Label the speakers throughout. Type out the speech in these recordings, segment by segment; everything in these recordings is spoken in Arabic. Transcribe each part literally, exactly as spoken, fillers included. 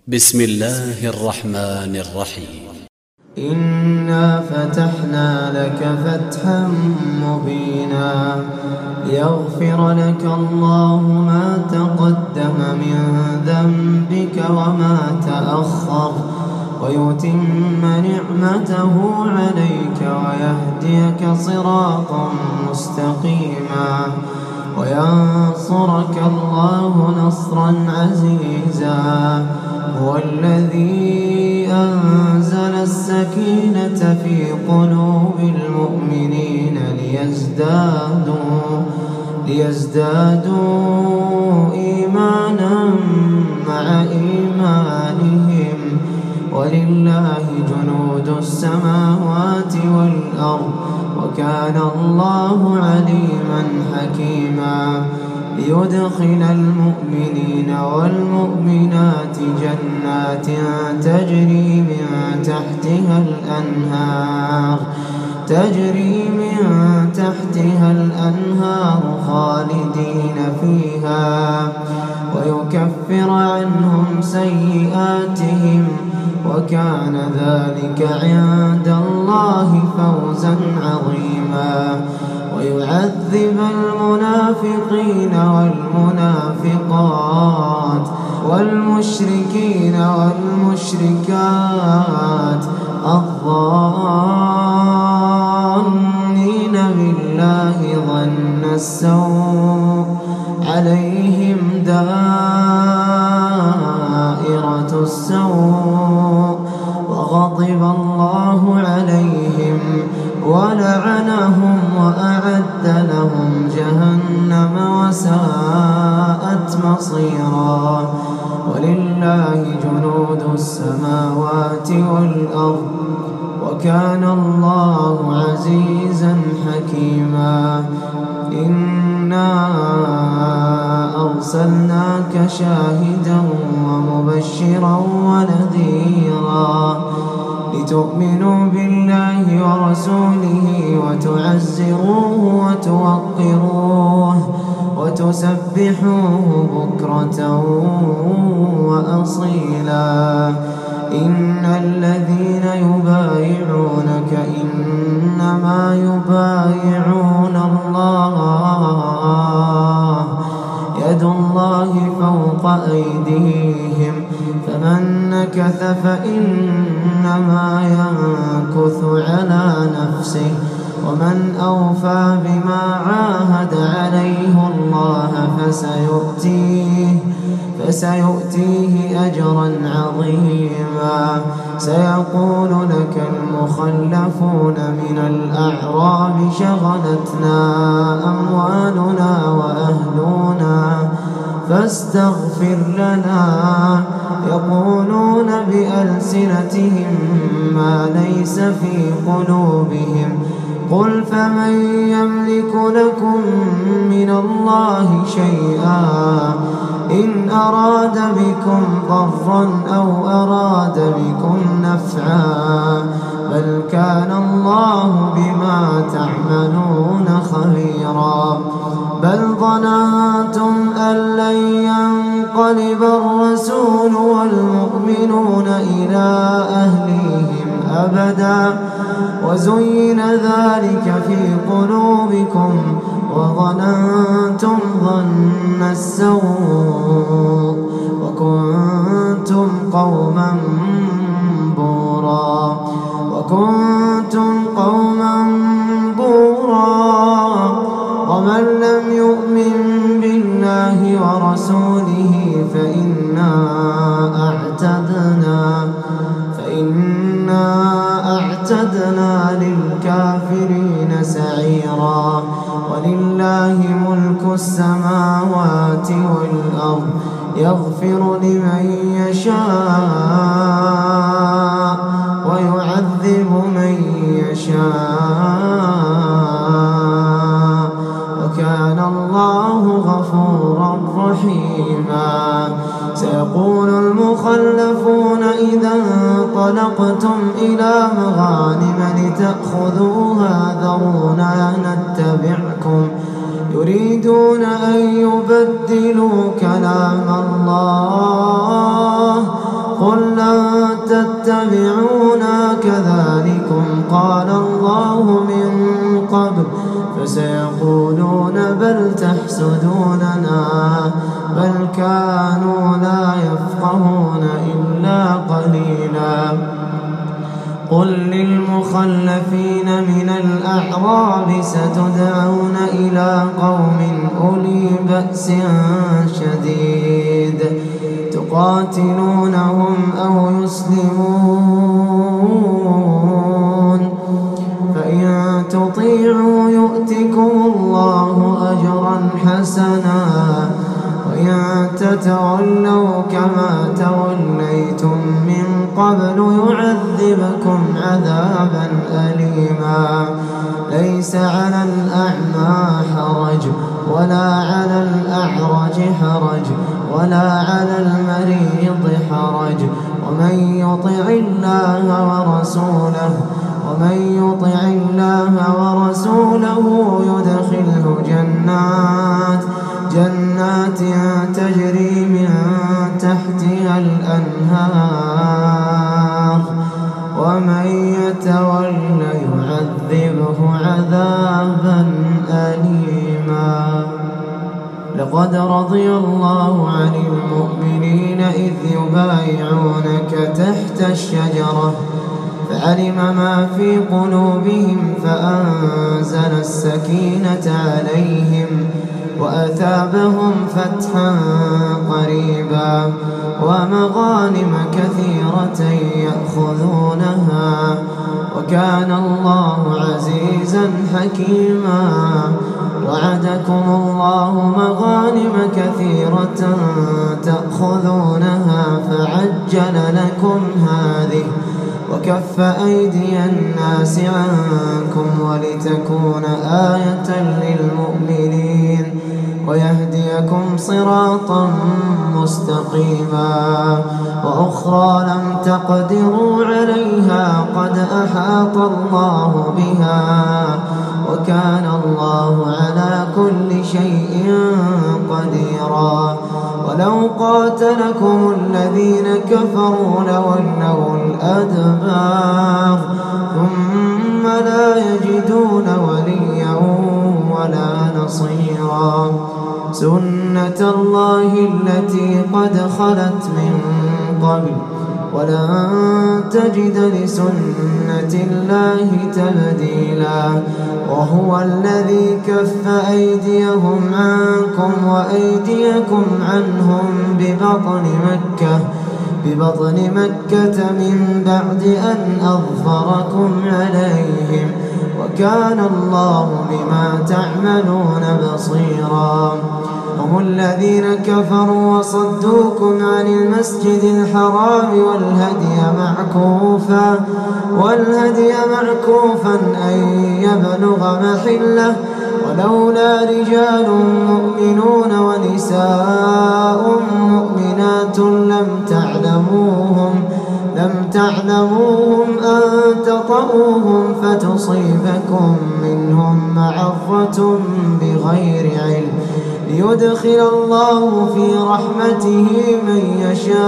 Speaker 1: بسم الله الرحمن الرحيم.
Speaker 2: إنا فتحنا لك فتحا مبينا ليغفر لك الله ما تقدم من ذنبك وما تأخر ويتم نعمته عليك ويهديك صراطا مستقيما وينصرك الله نصرا عزيزا. هو الذي أنزل السكينة في قلوب المؤمنين ليزدادوا, ليزدادوا إيمانا مع إيمانهم ولله جنود السماوات والأرض وكان الله عليما حكيما. ليدخل المؤمنين والمؤمنات جنات تجري من تحتها الأنهار تجري من تحتها الأنهار خالدين فيها ويكفر عنهم سيئاتهم وكان ذلك عند الله فوزا عظيما. ويعذب المنافقين والمنافقات والمشركين والمشركات الظانين بالله ظن السوء عليهم دائرة السوء وغضب الله عليهم ولعنهم وأعد لهم جهنم وساءت مصيرا. ولله جنود السماوات والأرض وكان الله عزيزا حكيما. إنا أرسلناك شاهدا ومبشرا ونذيرا لتؤمنوا بالله ورسوله وتعزروه وتوقروه وتسبحوه بكرة وأصيلا. إن الذين يبايعونك إنما يبايعون الله يد الله فوق أيديهم فمن نكث فإنما ينكث على نفسه ومن أوفى بما عاهد عليه الله فسيؤتيه, فسيؤتيه أجرا عظيما. سيقول لك المخلفون من الأعراب شغلتنا أموالنا وأهلنا فاستغفر لنا يقولون بألسنتهم ما ليس في قلوبهم قل فمن يملك لكم من الله شيئا إن أراد بكم ضرا أو أراد بكم نفعا بل كان الله بما تعملون خبيرا. بل ظننتم أن لن ينقلب الرسول والمؤمنون إلى أهليهم أبدا وزين ذلك في قلوبكم وظننتم ظن السوء وكنتم قوما بورا وكنتم قوما بورا. ومن لم يؤمن بالله ورسوله فإنا أعتدنا فإنا أعتدنا للكافرين سعيرا. ولله ملك السماوات والأرض يغفر لمن يشاء ويعذب من يشاء وكان الله غفورا رحيما. سيقول المخلفون إذا انطلقتم إلى مغانم لتأخذوها ذرونا نتبعكم يريدون أن يبدلوا كلام الله يتبعونا كذلكم قال الله من قبل فسيقولون بل تحسدوننا بل كانوا لا يفقهون إلا قليلا. قل للمخلفين من الأعراب ستدعون إلى قوم أولي بأس شديد تقاتلونهم أو يسلمون فإن تطيعوا يؤتكم الله أجرا حسنا وإن تتولوا كما توليتم من قبل يعذبكم عذابا أليما. ليس على الأعمى حرج ولا على الأعرج حرج ولا على المريض حرج ومن يطع الله ورسوله ومن يطع الله ورسوله يدخله جنات جنات تجري من تحتها الأنهار ومن يتول يعذبه عذابا أليما. لقد رضي الله عن المؤمنين إذ يبايعونك تحت الشجرة فعلم ما في قلوبهم فأنزل السكينة عليهم وأثابهم فتحا قريبا ومغانم كثيرة يأخذونها وكان الله عزيزا حكيما. وعدكم الله مغانم كثيرة تأخذونها فعجل لكم هذه وكف أيدي الناس عنكم ولتكون آية للمؤمنين ويهديكم صراطا مستقيما. وأخرى لم تقدروا عليها قد أحاط الله بها وكان الله على كل شيء قديرا. ولو قاتلكم الذين كفروا لولوا الأدبار ثم لا يجدون وليا ولا نصيرا. سنة الله التي قد خلت من قبل ولن تجد لسنة الله تبديلا. وهو الذي كف أيديهم عنكم وأيديكم عنهم ببطن مكة ببطن مكة من بعد أن أظفركم عليهم وكان الله بما تعملون بصيرا. هم الذين كفروا وصدوكم عن المسجد الحرام والهدي معكوفا والهدي معكوفا أن يبلغ محله ولولا رجال مؤمنون ونساء مؤمنات لم تعلموهم لم تعلموهم أن تطؤوهم فتصيبكم منهم معرة بغير علم ليدخل الله في رحمته من يشاء.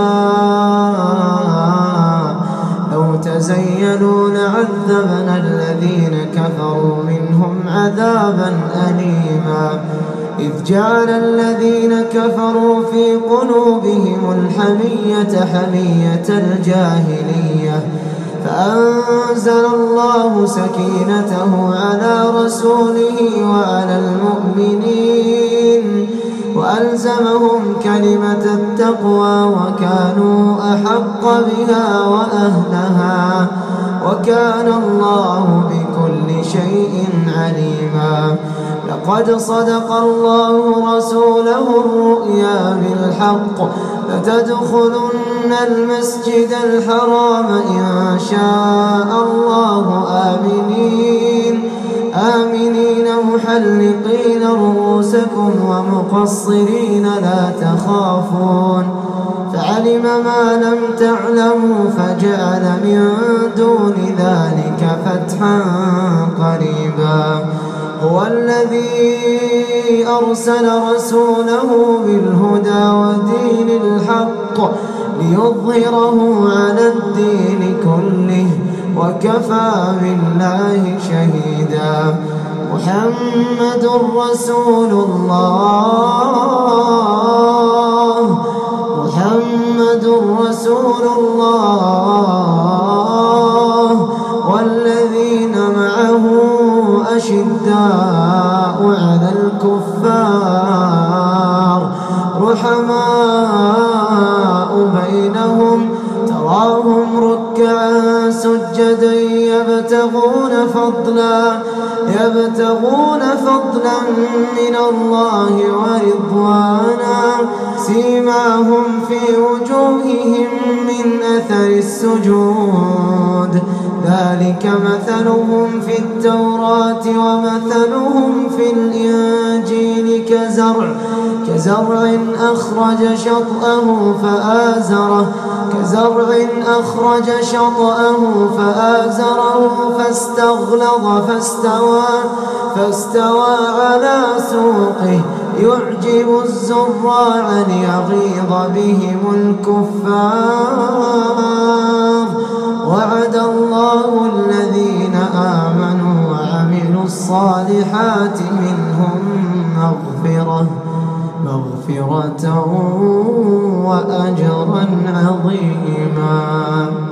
Speaker 2: لو تزيلوا لعذبنا الذين كفروا منهم عذابا أليما. إذ جعل الذين كفروا في قلوبهم الحمية حمية الجاهلية فأنزل الله سكينته على رسوله وعلى المؤمنين وألزمهم كلمة التقوى وكانوا أحق بها وأهلها وكان الله بكل شيء عليما. لقد صدق الله رسوله الرؤيا بالحق لتدخلن المسجد الحرام إن شاء الله آمنين آمنين محلقين رؤوسكم ومقصرين لا تخافون فعلم ما لم تعلموا فجعل من دون ذلك فتحا قريبا. هو الذي أرسل رسوله بالهدى ودين الحق ليظهره على الدين كله وكفى بالله شهيدا. محمد رسول الله محمد رسول الله والذين معه أشداء على الكفار رحماء بينهم تراهم ركعا سجدا يبتغون فضلا يبتغون فضلا من الله ورضوانا سيماهم في وجوههم من أثر السجود ذلك مثلهم في التوراة ومثلهم في الإنجيل كزرع كزرع أخرج شطأه فآزره كزرع أخرج شطأه فآزره فاستغلظ فاستوى فاستوى على سوقه يعجب الزراع ليغيظ بهم الكفار. وعد الله الذين آمنوا وعملوا الصالحات منهم مغفرة مغفرة وأجرا عظيما.